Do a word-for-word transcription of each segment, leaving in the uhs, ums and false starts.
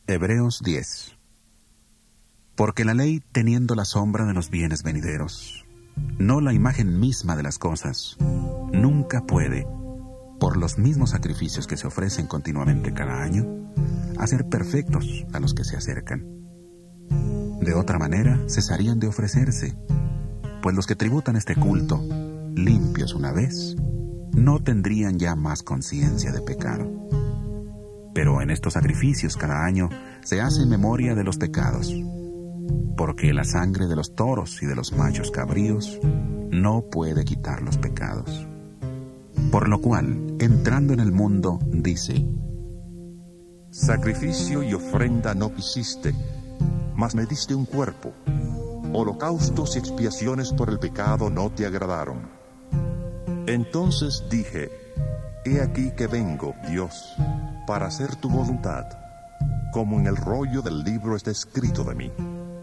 Hebreos diez. Porque la ley, teniendo la sombra de los bienes venideros, no la imagen misma de las cosas, nunca puede, por los mismos sacrificios que se ofrecen continuamente cada año, hacer perfectos a los que se acercan. De otra manera, cesarían de ofrecerse, pues los que tributan este culto, limpios una vez, no tendrían ya más conciencia de pecado. Pero en estos sacrificios cada año se hace memoria de los pecados, porque la sangre de los toros y de los machos cabríos no puede quitar los pecados. Por lo cual, entrando en el mundo, dice: Sacrificio y ofrenda no quisiste, mas me diste un cuerpo. Holocaustos y expiaciones por el pecado no te agradaron. Entonces dije: He aquí que vengo, Dios, para hacer tu voluntad, como en el rollo del libro está escrito de mí.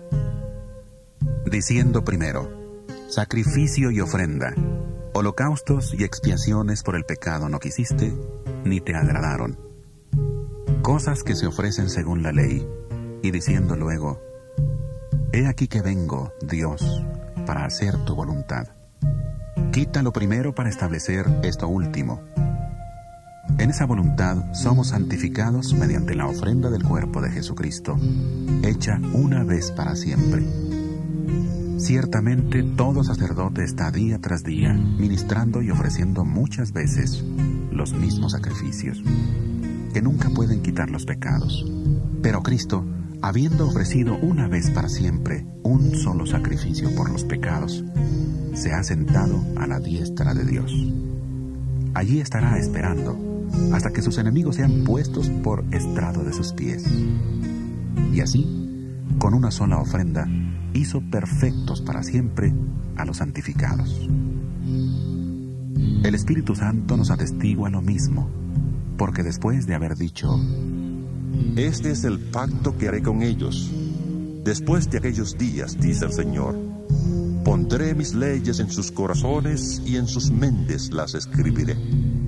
Diciendo primero: sacrificio y ofrenda, holocaustos y expiaciones por el pecado no quisiste, ni te agradaron. Cosas que se ofrecen según la ley, y diciendo luego: He aquí que vengo, Dios, para hacer tu voluntad. Quita lo primero para establecer esto último. En esa voluntad somos santificados mediante la ofrenda del cuerpo de Jesucristo, hecha una vez para siempre. Ciertamente todo sacerdote está día tras día ministrando y ofreciendo muchas veces los mismos sacrificios, que nunca pueden quitar los pecados. Pero Cristo, habiendo ofrecido una vez para siempre un solo sacrificio por los pecados, se ha sentado a la diestra de Dios. Allí estará esperando hasta que sus enemigos sean puestos por estrado de sus pies. Y así, con una sola ofrenda, hizo perfectos para siempre a los santificados. El Espíritu Santo nos atestigua lo mismo, porque después de haber dicho: Este es el pacto que haré con ellos. Después de aquellos días, dice el Señor, pondré mis leyes en sus corazones y en sus mentes las escribiré.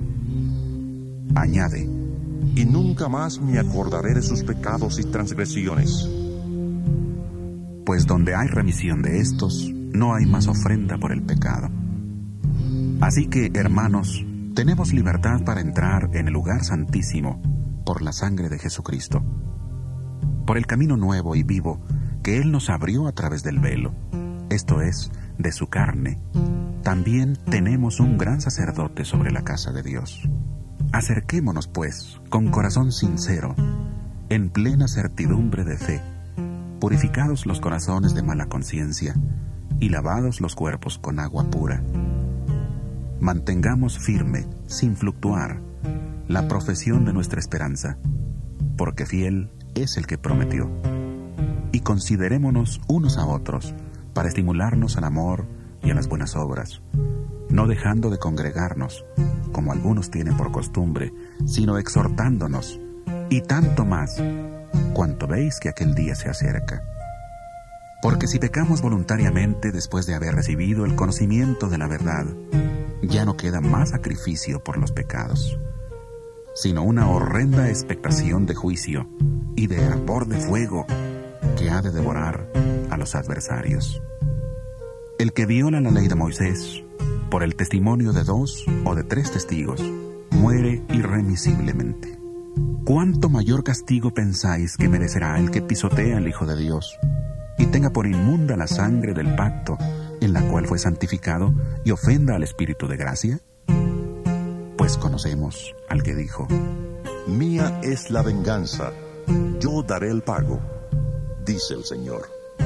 Añade: y nunca más me acordaré de sus pecados y transgresiones. Pues donde hay remisión de estos, no hay más ofrenda por el pecado. Así que, hermanos, tenemos libertad para entrar en el lugar santísimo por la sangre de Jesucristo, por el camino nuevo y vivo que Él nos abrió a través del velo, esto es, de su carne. También tenemos un gran sacerdote sobre la casa de Dios. Acerquémonos, pues, con corazón sincero, en plena certidumbre de fe, purificados los corazones de mala conciencia y lavados los cuerpos con agua pura. Mantengamos firme, sin fluctuar, la profesión de nuestra esperanza, porque fiel es el que prometió. Y considerémonos unos a otros para estimularnos al amor y a las buenas obras, no dejando de congregarnos, como algunos tienen por costumbre, sino exhortándonos, y tanto más, cuanto veis que aquel día se acerca. Porque si pecamos voluntariamente después de haber recibido el conocimiento de la verdad, ya no queda más sacrificio por los pecados, sino una horrenda expectación de juicio y de hervor de fuego que ha de devorar a los adversarios. El que viola la ley de Moisés, por el testimonio de dos o de tres testigos, muere irremisiblemente. ¿Cuánto mayor castigo pensáis que merecerá el que pisotea al Hijo de Dios y tenga por inmunda la sangre del pacto en la cual fue santificado y ofenda al Espíritu de gracia? Pues conocemos al que dijo: Mía es la venganza, yo daré el pago, dice el Señor.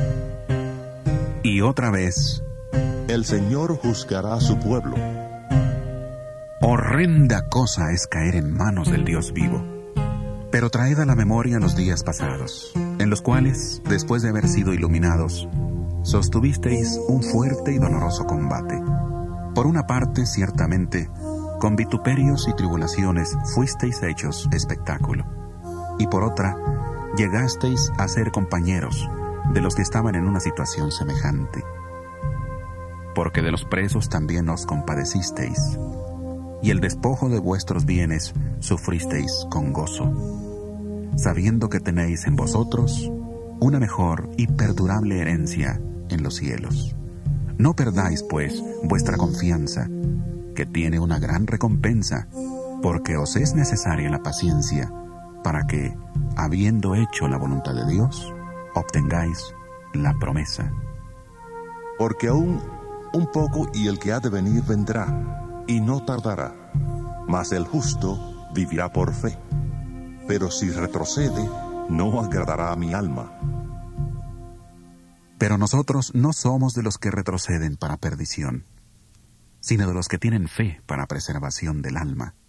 Y otra vez: el Señor juzgará a su pueblo. Horrenda cosa es caer en manos del Dios vivo. Pero traed a la memoria los días pasados, en los cuales, después de haber sido iluminados, sostuvisteis un fuerte y doloroso combate. Por una parte, ciertamente, con vituperios y tribulaciones fuisteis hechos espectáculo, y por otra, llegasteis a ser compañeros de los que estaban en una situación semejante. Porque de los presos también os compadecisteis, y el despojo de vuestros bienes sufristeis con gozo. sabiendo que tenéis en vosotros una mejor y perdurable herencia en los cielos. No perdáis, pues, vuestra confianza, que tiene una gran recompensa, porque os es necesaria la paciencia, para que, habiendo hecho la voluntad de Dios, obtengáis la promesa. Porque aún un poco y el que ha de venir vendrá, y no tardará, mas el justo vivirá por fe. Pero si retrocede, no agradará a mi alma. Pero nosotros no somos de los que retroceden para perdición, sino de los que tienen fe para preservación del alma.